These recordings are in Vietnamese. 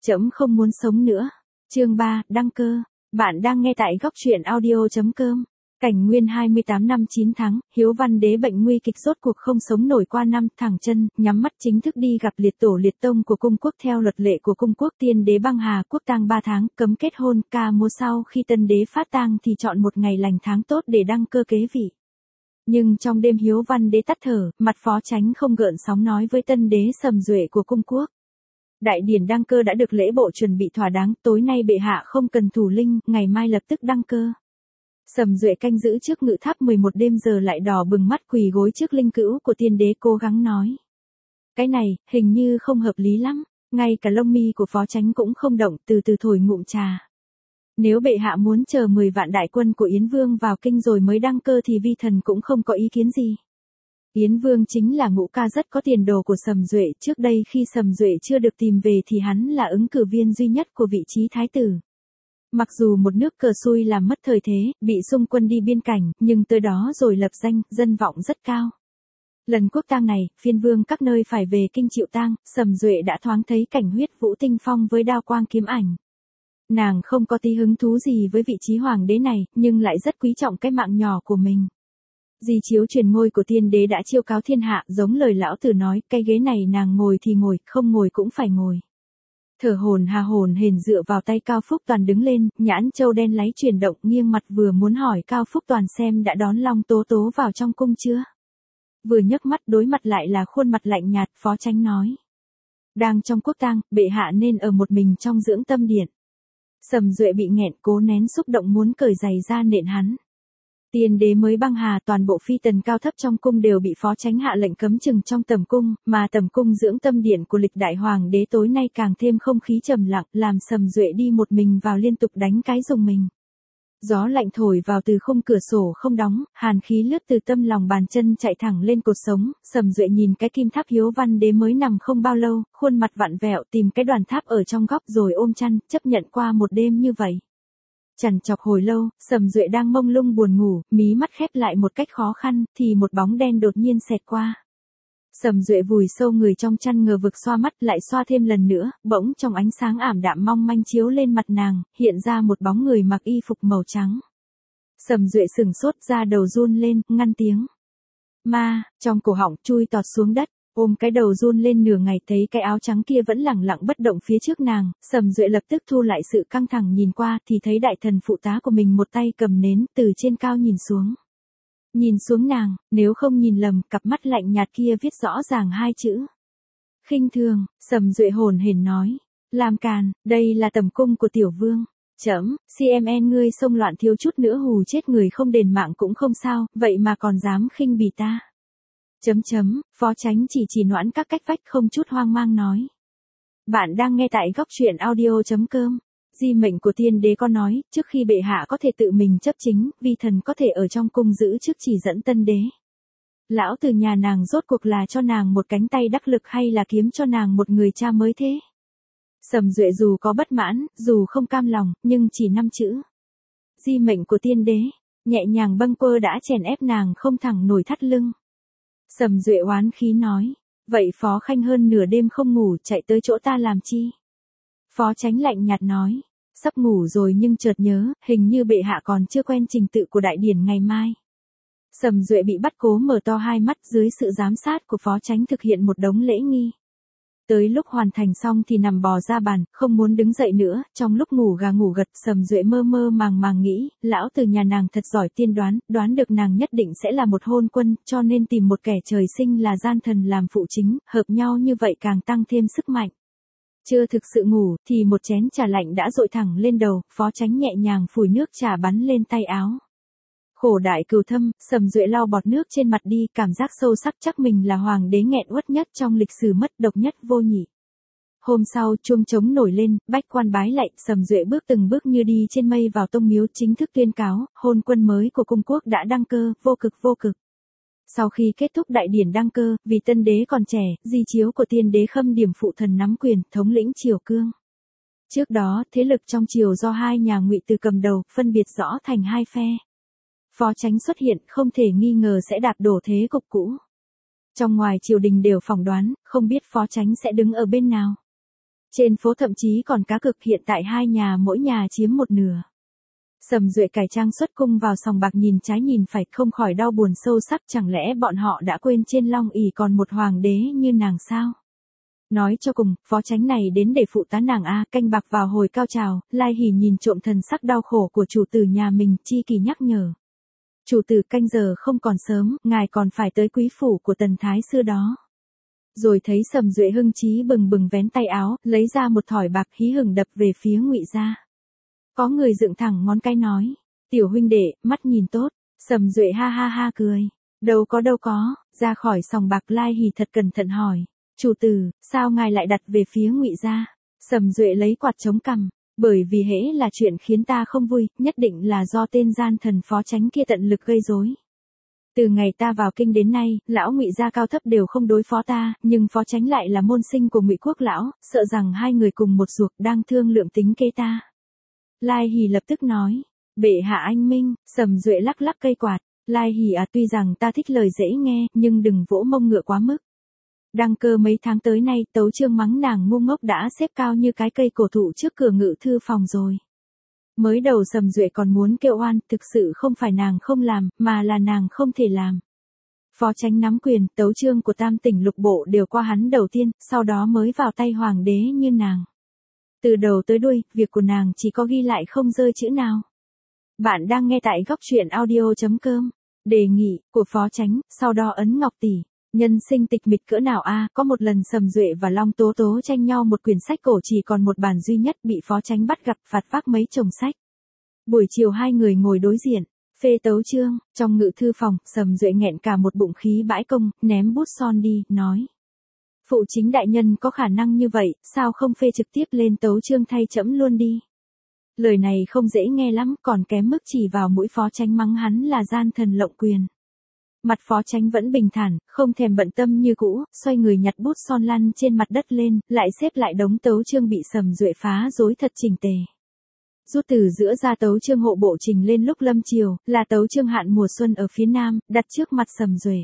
Trẫm không muốn sống nữa. Chương 3, đăng cơ. Bạn đang nghe tại góc truyện audio.com. Cảnh Nguyên 28 năm 9 tháng, Hiếu Văn Đế bệnh nguy kịch rốt cuộc không sống nổi qua năm, thẳng chân, nhắm mắt chính thức đi gặp liệt tổ liệt tông của cung quốc theo luật lệ của cung quốc. Tiên đế băng hà quốc tang 3 tháng, cấm kết hôn, ca múa sau khi tân đế phát tang thì chọn một ngày lành tháng tốt để đăng cơ kế vị. Nhưng trong đêm Hiếu Văn Đế tắt thở, mặt Phó Chánh không gợn sóng nói với tân đế Sầm Duệ của cung quốc. Đại điển đăng cơ đã được lễ bộ chuẩn bị thỏa đáng, tối nay bệ hạ không cần thủ linh, ngày mai lập tức đăng cơ. Sầm Duệ canh giữ trước ngự tháp 11 đêm giờ lại đỏ bừng mắt quỳ gối trước linh cữu của tiên đế cố gắng nói. Cái này, hình như không hợp lý lắm, ngay cả lông mi của Phó Chánh cũng không động, từ từ thổi ngụm trà. Nếu bệ hạ muốn chờ 10 vạn đại quân của Yến Vương vào kinh rồi mới đăng cơ thì vi thần cũng không có ý kiến gì. Yến Vương chính là ngũ ca rất có tiền đồ của Sầm Duệ, trước đây khi Sầm Duệ chưa được tìm về thì hắn là ứng cử viên duy nhất của vị trí thái tử. Mặc dù một nước cờ xui làm mất thời thế, bị xung quân đi biên cảnh, nhưng tới đó rồi lập danh, dân vọng rất cao. Lần quốc tang này, phiên vương các nơi phải về kinh chịu tang, Sầm Duệ đã thoáng thấy cảnh huyết vũ tinh phong với đao quang kiếm ảnh. Nàng không có tí hứng thú gì với vị trí hoàng đế này, nhưng lại rất quý trọng cái mạng nhỏ của mình. Di chiếu truyền ngôi của tiên đế đã chiêu cáo thiên hạ, giống lời lão tử nói, cái ghế này nàng ngồi thì ngồi, không ngồi cũng phải ngồi. Thở hổn hển dựa vào tay Cao Phúc Toàn đứng lên, nhãn châu đen láy chuyển động, nghiêng mặt vừa muốn hỏi Cao Phúc Toàn xem đã đón Long Tố Tố vào trong cung chưa. Vừa nhấc mắt đối mặt lại là khuôn mặt lạnh nhạt, Phó Chánh nói. Đang trong quốc tang, bệ hạ nên ở một mình trong dưỡng tâm điện. Sầm Duệ bị nghẹn, cố nén xúc động muốn cởi giày ra nện hắn. Tiên đế mới băng hà, toàn bộ phi tần cao thấp trong cung đều bị Phó Chánh hạ lệnh cấm chừng trong tầm cung, mà tầm cung dưỡng tâm điện của lịch đại hoàng đế tối nay càng thêm không khí trầm lặng, làm Sầm Duệ đi một mình vào liên tục đánh cái rùng mình. Gió lạnh thổi vào từ khung cửa sổ không đóng, hàn khí lướt từ tâm lòng bàn chân chạy thẳng lên cột sống. Sầm Duệ nhìn cái kim tháp Hiếu Văn Đế mới nằm không bao lâu, khuôn mặt vặn vẹo, tìm cái đoàn tháp ở trong góc rồi ôm chăn, chấp nhận qua một đêm như vậy. Chằn chọc hồi lâu, Sầm Duệ đang mông lung buồn ngủ, mí mắt khép lại một cách khó khăn, thì một bóng đen đột nhiên xẹt qua. Sầm Duệ vùi sâu người trong chăn ngờ vực xoa mắt, lại xoa thêm lần nữa, bỗng trong ánh sáng ảm đạm mong manh chiếu lên mặt nàng, hiện ra một bóng người mặc y phục màu trắng. Sầm Duệ sửng sốt, ra đầu run lên, ngăn tiếng. Ma, trong cổ họng chui tọt xuống đất. Ôm cái đầu run lên nửa ngày, thấy cái áo trắng kia vẫn lẳng lặng bất động phía trước nàng, Sầm Duệ lập tức thu lại sự căng thẳng, nhìn qua thì thấy đại thần phụ tá của mình một tay cầm nến, từ trên cao nhìn xuống. Nhìn xuống nàng, nếu không nhìn lầm, cặp mắt lạnh nhạt kia viết rõ ràng hai chữ. Khinh thường. Sầm Duệ hổn hển nói. Làm càn, đây là tầm cung của tiểu vương. Chấm, CMN ngươi xông loạn thiếu chút nữa hù chết người không đền mạng cũng không sao, vậy mà còn dám khinh bỉ ta. Phó Chánh chỉ noãn các cách vách không chút hoang mang nói. Bạn đang nghe tại góc truyện audio.com. Di mệnh của tiên đế có nói, trước khi bệ hạ có thể tự mình chấp chính, vi thần có thể ở trong cung giữ chức chỉ dẫn tân đế. Lão từ nhà nàng rốt cuộc là cho nàng một cánh tay đắc lực hay là kiếm cho nàng một người cha mới thế? Sầm Duệ dù có bất mãn, dù không cam lòng, nhưng chỉ 5 chữ. Di mệnh của tiên đế, nhẹ nhàng bâng quơ đã chèn ép nàng không thẳng nổi thắt lưng. Sầm Duệ oán khí nói, vậy Phó Khanh hơn nửa đêm không ngủ chạy tới chỗ ta làm chi? Phó Chánh lạnh nhạt nói, sắp ngủ rồi nhưng chợt nhớ, hình như bệ hạ còn chưa quen trình tự của đại điển ngày mai. Sầm Duệ bị bắt cố mở to hai mắt dưới sự giám sát của Phó Chánh thực hiện một đống lễ nghi. Tới lúc hoàn thành xong thì nằm bò ra bàn, không muốn đứng dậy nữa, trong lúc ngủ gà ngủ gật Sầm Duệ mơ mơ màng nghĩ, lão từ nhà nàng thật giỏi tiên đoán, đoán được nàng nhất định sẽ là một hôn quân, cho nên tìm một kẻ trời sinh là gian thần làm phụ chính, hợp nhau như vậy càng tăng thêm sức mạnh. Chưa thực sự ngủ, thì một chén trà lạnh đã dội thẳng lên đầu, Phó Chánh nhẹ nhàng phủi nước trà bắn lên tay áo. Khổ đại cừu thâm, Sầm Duệ lau bọt nước trên mặt đi, cảm giác sâu sắc chắc mình là hoàng đế nghẹn uất nhất trong lịch sử, mất độc nhất vô nhị. Hôm sau, chuông trống nổi lên, bách quan bái lạy, Sầm Duệ bước từng bước như đi trên mây vào tông miếu, chính thức tuyên cáo, hôn quân mới của cung quốc đã đăng cơ, vô cực. Sau khi kết thúc đại điển đăng cơ, vì tân đế còn trẻ, di chiếu của tiên đế Khâm Điểm phụ thần nắm quyền, thống lĩnh triều cương. Trước đó, thế lực trong triều do hai nhà Ngụy Từ cầm đầu, phân biệt rõ thành hai phe. Phó Chánh xuất hiện, không thể nghi ngờ sẽ đạp đổ thế cục cũ. Trong ngoài triều đình đều phỏng đoán, không biết Phó Chánh sẽ đứng ở bên nào. Trên phố thậm chí còn cá cược, hiện tại hai nhà mỗi nhà chiếm một nửa. Sầm Duệ cải trang xuất cung vào sòng bạc, nhìn trái nhìn phải không khỏi đau buồn sâu sắc, chẳng lẽ bọn họ đã quên trên Long ỷ còn một hoàng đế như nàng sao? Nói cho cùng, phó chánh này đến để phụ tá nàng a. Canh bạc vào hồi cao trào, Lai Hỉ nhìn trộm thần sắc đau khổ của chủ tử nhà mình, chi kỳ nhắc nhở. Chủ tử, canh giờ không còn sớm, ngài còn phải tới quý phủ của Tần Thái Sư đó. Rồi thấy Sầm Duệ hưng chí bừng bừng vén tay áo, lấy ra một thỏi bạc hí hửng đập về phía Ngụy gia. Có người dựng thẳng ngón cái nói, tiểu huynh đệ, mắt nhìn tốt. Sầm Duệ ha ha ha cười, đâu có. Ra khỏi sòng bạc, Lai Hỉ thật cẩn thận hỏi, chủ tử, sao ngài lại đặt về phía Ngụy gia? Sầm Duệ lấy quạt chống cằm, bởi vì hễ là chuyện khiến ta không vui, nhất định là do tên gian thần phó chánh kia tận lực gây rối. Từ ngày ta vào kinh đến nay, lão Ngụy gia cao thấp đều không đối phó ta, nhưng phó chánh lại là môn sinh của Ngụy Quốc lão, sợ rằng hai người cùng một ruột đang thương lượng tính kế ta. Lai Hỉ lập tức nói, bệ hạ anh minh. Sầm Duệ lắc lắc cây quạt, Lai Hỉ à, tuy rằng ta thích lời dễ nghe, nhưng đừng vỗ mông ngựa quá mức. Đăng Cơ mấy tháng tới nay, Tấu Chương mắng nàng ngu ngốc đã xếp cao như cái cây cổ thụ trước cửa ngự thư phòng rồi. Mới đầu Sầm Duệ còn muốn kêu oan, thực sự không phải nàng không làm, mà là nàng không thể làm. Phó chánh nắm quyền, Tấu Chương của Tam tỉnh lục bộ đều qua hắn đầu tiên, sau đó mới vào tay hoàng đế như nàng. Từ đầu tới đuôi, việc của nàng chỉ có ghi lại không rơi chữ nào. Bạn đang nghe tại góc truyện audio.com. Đề nghị của phó chánh, sau đó ấn ngọc tỷ. Nhân sinh tịch mịch cỡ nào a. Có một lần Sầm Duệ và Long Tố Tố tranh nhau một quyển sách cổ, chỉ còn một bản duy nhất, bị phó chánh bắt gặp phạt vác mấy chồng sách. Buổi chiều hai người ngồi đối diện, phê tấu chương. Trong ngự thư phòng, Sầm Duệ nghẹn cả một bụng khí bãi công, ném bút son đi, nói. Phụ chính đại nhân có khả năng như vậy, sao không phê trực tiếp lên tấu chương thay trẫm luôn đi. Lời này không dễ nghe lắm, còn kém mức chỉ vào mũi phó chánh mắng hắn là gian thần lộng quyền. Mặt phó chánh vẫn bình thản, không thèm bận tâm như cũ, xoay người nhặt bút son lăn trên mặt đất lên, lại xếp lại đống tấu chương bị Sầm Duệ phá rối thật chỉnh tề. Rút từ giữa ra tấu chương hộ bộ trình lên lúc lâm chiều, là tấu chương hạn mùa xuân ở phía nam, đặt trước mặt Sầm Duệ.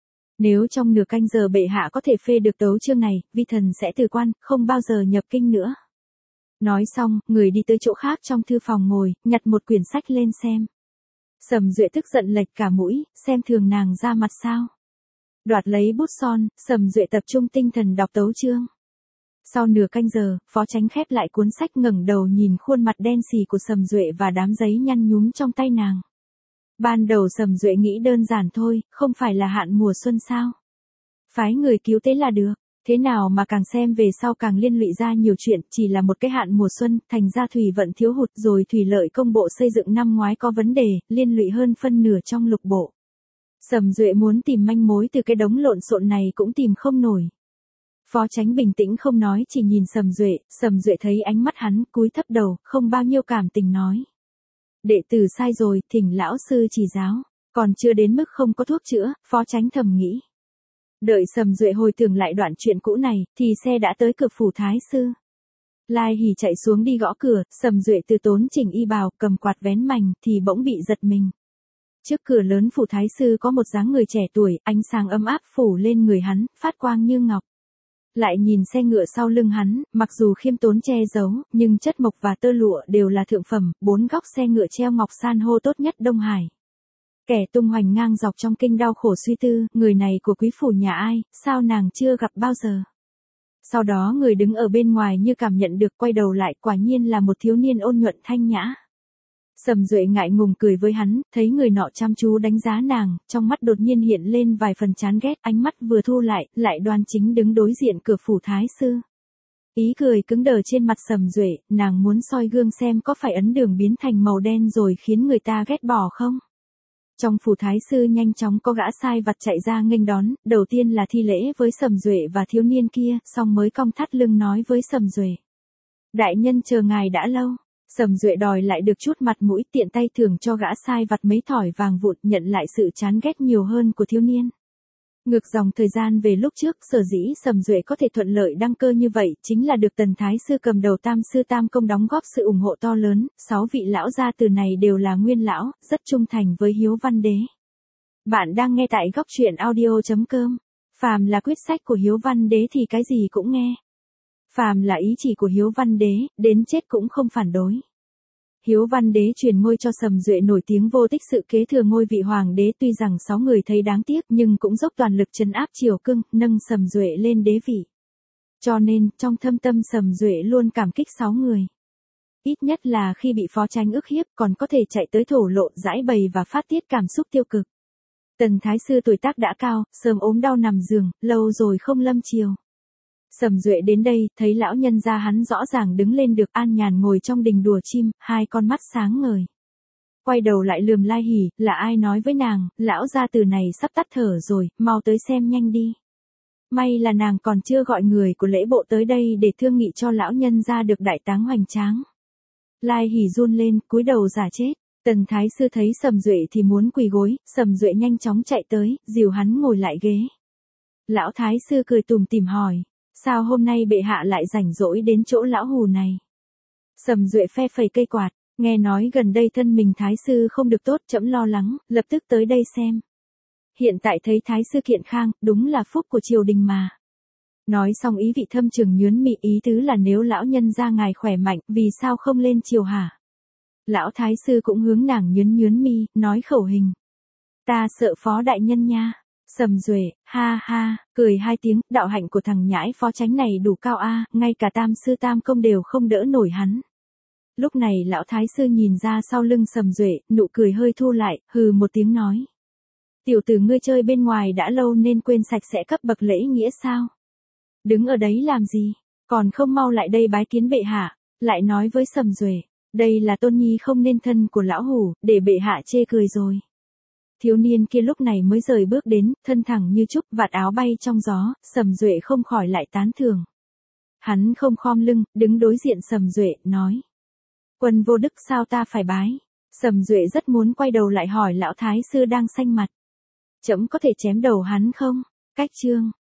Nếu trong nửa canh giờ bệ hạ có thể phê được tấu chương này, vi thần sẽ từ quan, không bao giờ nhập kinh nữa. Nói xong, người đi tới chỗ khác trong thư phòng ngồi, nhặt một quyển sách lên xem. Sầm Duệ tức giận lệch cả mũi, xem thường nàng ra mặt sao. Đoạt lấy bút son, Sầm Duệ tập trung tinh thần đọc tấu chương. Sau nửa canh giờ, phó chánh khép lại cuốn sách, ngẩng đầu nhìn khuôn mặt đen xì của Sầm Duệ và đám giấy nhăn nhúm trong tay nàng. Ban đầu Sầm Duệ nghĩ đơn giản thôi, không phải là hạn mùa xuân sao? Phái người cứu tế là được. Thế nào mà càng xem về sau càng liên lụy ra nhiều chuyện, chỉ là một cái hạn mùa xuân, thành ra thủy vận thiếu hụt, rồi thủy lợi công bộ xây dựng năm ngoái có vấn đề, liên lụy hơn phân nửa trong lục bộ. Sầm Duệ muốn tìm manh mối từ cái đống lộn xộn này cũng tìm không nổi. Phó chánh bình tĩnh không nói, chỉ nhìn Sầm Duệ thấy ánh mắt hắn, cúi thấp đầu, không bao nhiêu cảm tình nói. Đệ tử sai rồi, thỉnh lão sư chỉ giáo, còn chưa đến mức không có thuốc chữa, phó chánh thầm nghĩ. Đợi Sầm Duệ hồi tưởng lại đoạn chuyện cũ này, thì xe đã tới cửa phủ thái sư. Lai Hỉ chạy xuống đi gõ cửa, Sầm Duệ từ tốn chỉnh y bào, cầm quạt vén mành, thì bỗng bị giật mình. Trước cửa lớn phủ thái sư có một dáng người trẻ tuổi, ánh sáng ấm áp phủ lên người hắn, phát quang như ngọc. Lại nhìn xe ngựa sau lưng hắn, mặc dù khiêm tốn che giấu, nhưng chất mộc và tơ lụa đều là thượng phẩm, bốn góc xe ngựa treo ngọc san hô tốt nhất Đông Hải. Kẻ tung hoành ngang dọc trong kinh đau khổ suy tư, người này của quý phủ nhà ai, sao nàng chưa gặp bao giờ. Sau đó người đứng ở bên ngoài như cảm nhận được, quay đầu lại, quả nhiên là một thiếu niên ôn nhuận thanh nhã. Sầm Duệ ngại ngùng cười với hắn, thấy người nọ chăm chú đánh giá nàng, trong mắt đột nhiên hiện lên vài phần chán ghét, ánh mắt vừa thu lại đoan chính đứng đối diện cửa phủ thái sư. Ý cười cứng đờ trên mặt Sầm Duệ, nàng muốn soi gương xem có phải ấn đường biến thành màu đen rồi khiến người ta ghét bỏ không? Trong phủ thái sư nhanh chóng có gã sai vặt chạy ra nghênh đón, đầu tiên là thi lễ với Sầm Duệ và thiếu niên kia, xong mới cong thắt lưng nói với Sầm Duệ. Đại nhân chờ ngài đã lâu. Sầm Duệ đòi lại được chút mặt mũi, tiện tay thưởng cho gã sai vặt mấy thỏi vàng vụn, nhận lại sự chán ghét nhiều hơn của thiếu niên. Ngược dòng thời gian về lúc trước, sở dĩ Sầm Duệ có thể thuận lợi đăng cơ như vậy, chính là được Tần Thái Sư cầm đầu Tam Sư Tam Công đóng góp sự ủng hộ to lớn, 6 vị lão gia từ này đều là nguyên lão, rất trung thành với Hiếu Văn Đế. Bạn đang nghe tại góc truyện audio.com. Phàm là quyết sách của Hiếu Văn Đế thì cái gì cũng nghe. Phàm là ý chỉ của Hiếu Văn Đế, đến chết cũng không phản đối. Hiếu Văn Đế truyền ngôi cho Sầm Duệ nổi tiếng vô tích sự kế thừa ngôi vị hoàng đế, tuy rằng 6 người thấy đáng tiếc nhưng cũng dốc toàn lực trấn áp Triều Cưng, nâng Sầm Duệ lên đế vị. Cho nên, trong thâm tâm Sầm Duệ luôn cảm kích 6 người. Ít nhất là khi bị phó chánh ức hiếp còn có thể chạy tới thổ lộ giải bày và phát tiết cảm xúc tiêu cực. Tần Thái Sư tuổi tác đã cao, sớm ốm đau nằm giường, lâu rồi không lâm triều. Sầm Duệ đến đây, thấy lão nhân gia hắn rõ ràng đứng lên được, an nhàn ngồi trong đình đùa chim, hai con mắt sáng ngời. Quay đầu lại lườm Lai Hỉ, là ai nói với nàng, lão gia từ này sắp tắt thở rồi, mau tới xem nhanh đi. May là nàng còn chưa gọi người của lễ bộ tới đây để thương nghị cho lão nhân gia được đại táng hoành tráng. Lai Hỉ run lên, cúi đầu giả chết. Tần Thái Sư thấy Sầm Duệ thì muốn quỳ gối, Sầm Duệ nhanh chóng chạy tới, dìu hắn ngồi lại ghế. Lão Thái Sư cười tủm tỉm hỏi, sao hôm nay bệ hạ lại rảnh rỗi đến chỗ lão hù này? Sầm Duệ phe phẩy cây quạt, nghe nói gần đây thân mình Thái Sư không được tốt, trẫm lo lắng, lập tức tới đây xem. Hiện tại thấy Thái Sư kiện khang, đúng là phúc của triều đình mà. Nói xong ý vị thâm trường nhướng mị, ý tứ là nếu lão nhân gia ngài khỏe mạnh, vì sao không lên triều hả? Lão Thái Sư cũng hướng nàng nhướng mi, nói khẩu hình. Ta sợ phó đại nhân nha. Sầm Duệ, ha ha, cười hai tiếng, đạo hạnh của thằng nhãi phó chánh này đủ cao a, ngay cả tam sư tam công đều không đỡ nổi hắn. Lúc này lão Thái Sư nhìn ra sau lưng Sầm Duệ, nụ cười hơi thu lại, hừ một tiếng nói. Tiểu tử ngươi chơi bên ngoài đã lâu nên quên sạch sẽ cấp bậc lễ nghĩa sao? Đứng ở đấy làm gì? Còn không mau lại đây bái kiến bệ hạ, lại nói với Sầm Duệ. Đây là tôn nhi không nên thân của lão hủ, để bệ hạ chê cười rồi. Thiếu niên kia lúc này mới rời bước đến, thân thẳng như trúc, vạt áo bay trong gió, Sầm Duệ không khỏi lại tán thưởng. Hắn không khom lưng, đứng đối diện Sầm Duệ, nói. Quân vô đức sao ta phải bái? Sầm Duệ rất muốn quay đầu lại hỏi lão Thái Sư đang xanh mặt. Trẫm có thể chém đầu hắn không? Cách chương.